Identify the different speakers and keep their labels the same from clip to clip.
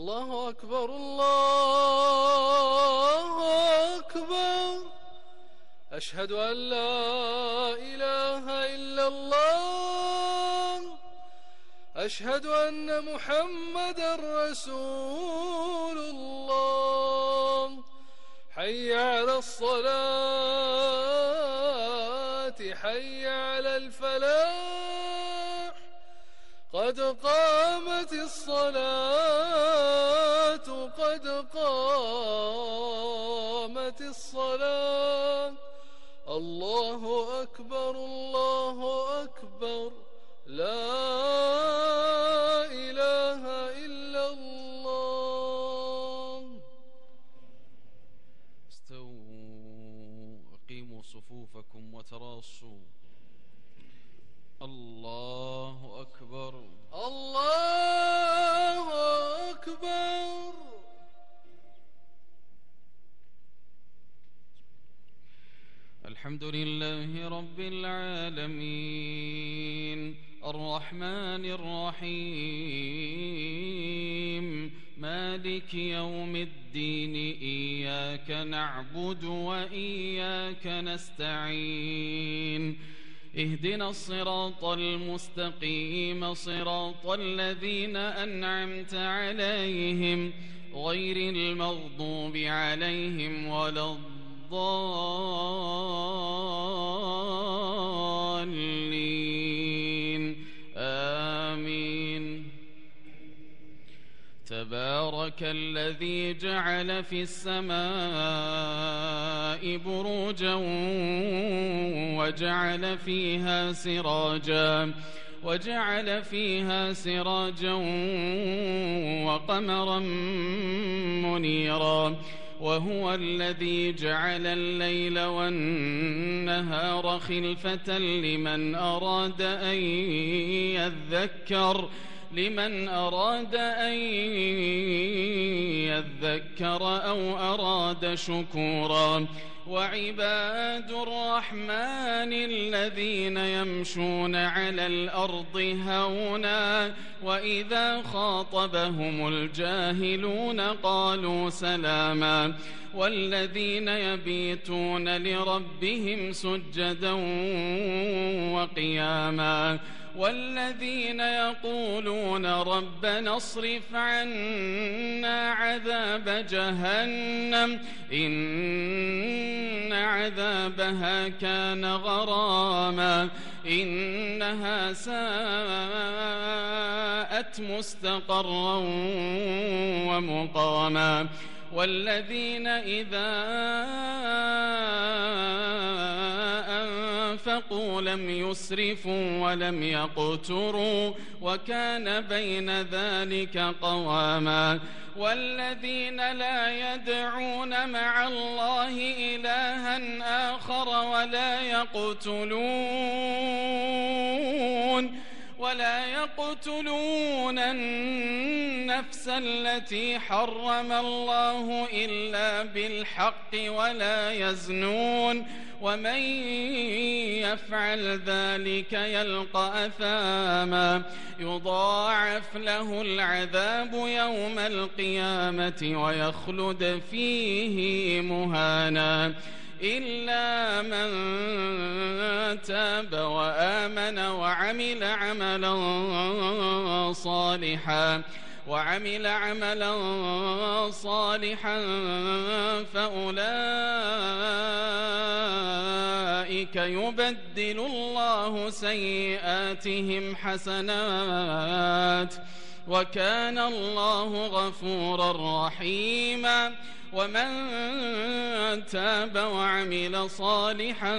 Speaker 1: الله أكبر الله أكبر. أشهد أن لا إله إلا الله. أشهد أن محمدا رسول الله. حي على الصلاة حي على الفلاح. قد قامت الصلاة قد قامت الصلاة. الله أكبر الله أكبر. لا إله إلا الله.
Speaker 2: استووا أقيموا صفوفكم وتراصوا. الله أكبر
Speaker 1: الله أكبر.
Speaker 2: الحمد لله رب العالمين الرحمن الرحيم مالك يوم الدين. إياك نعبد وإياك نستعين. اهدنا الصراط المستقيم صراط الذين أنعمت عليهم غير المغضوب عليهم ولا الضالين. آمين. تبارك الذي جعل في السماء بروجا وجعل فيها سراجا وقمرا منيرا. وهو الذي جعل الليل والنهار خلفة لمن أراد أن يذكر أو أراد شكورا. وعباد الرحمن الذين يمشون على الأرض هونا وإذا خاطبهم الجاهلون قالوا سلاما. والذين يبيتون لربهم سجدا وقياما. والذين يقولون ربنا اصرف عنا عذاب جهنم إن عذابها كان غراما إنها ساءت مستقرا ومقاما. والذين إذا أنفقوا لم يسرفوا ولم يقتروا وكان بين ذلك قواما. والذين لا يدعون مع الله إلها آخر ولا يقتلون النفس التي حرم الله إلا بالحق ولا يزنون. ومن يفعل ذلك يلقى أثاما يضاعف له العذاب يوم القيامة ويخلد فيه مهانا إلا من تاب وآمن وعمل عملا صالحا فأولئك يبدل الله سيئاتهم حسنات وكان الله غفورا رحيما. ومن تاب وعمل صالحا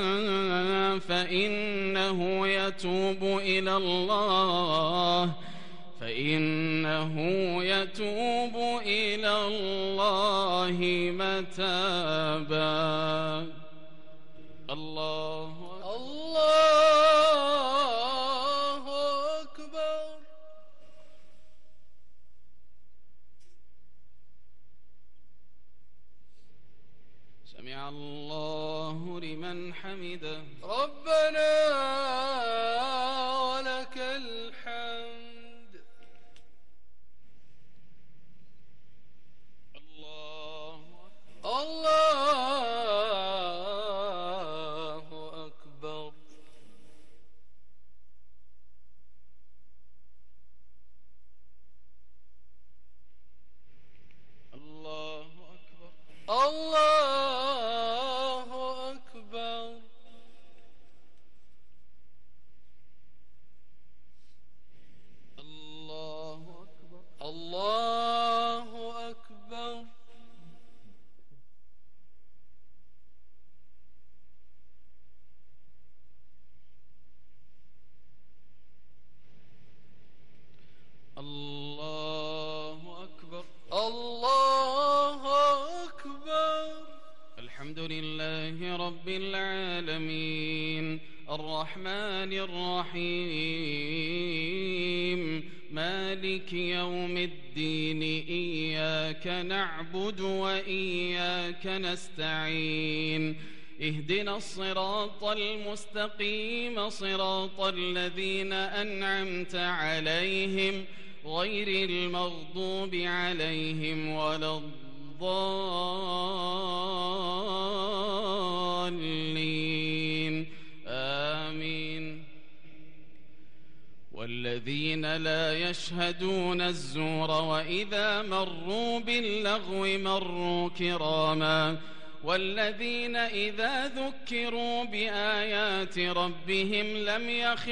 Speaker 2: فإنه يتوب إلى الله متابا. الله
Speaker 1: أكبر.
Speaker 2: سمع الله لمن حمده.
Speaker 1: ربنا ولك الحمد.
Speaker 2: الرحمن الرحيم مالك يوم الدين إياك نعبد وإياك نستعين اهدنا الصراط المستقيم صراط الذين أنعمت عليهم غير المغضوب عليهم ولا الضالين آمين والذين لا يشهدون الزور وإذا مروا باللغو مروا كراما والذين إذا ذكروا بآيات ربهم لم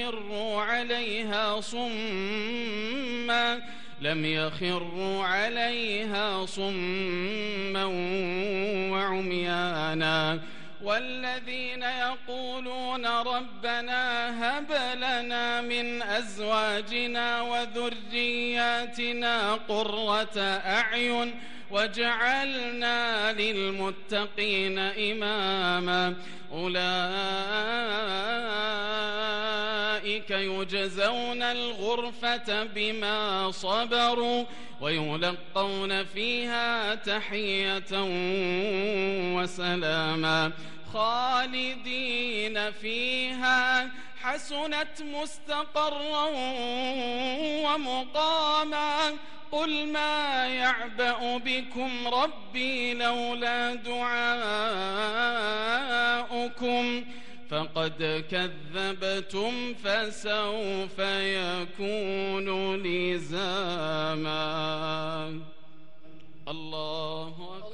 Speaker 2: يخروا عليها صما وعميانا والذين يقولون ربنا هب لنا من أزواجنا وذرياتنا قرة أعين وجعلنا للمتقين إماما أولئك يجزون الغرفة بما صبروا ويلقون فيها تحية وسلاما خالدين فيها حسنت مستقرا ومقاما قل ما يعبأ بكم ربي لولا دعاؤكم فقد كذبتم فسوف يكون لزاما الله أكبر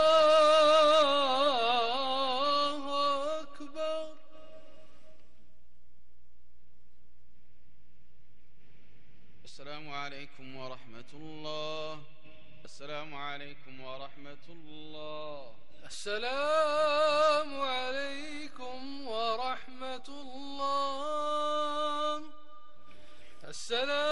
Speaker 1: الله أكبر.
Speaker 2: السلام عليكم ورحمة الله. السلام عليكم ورحمة الله.
Speaker 1: السلام عليكم ورحمة الله. السلام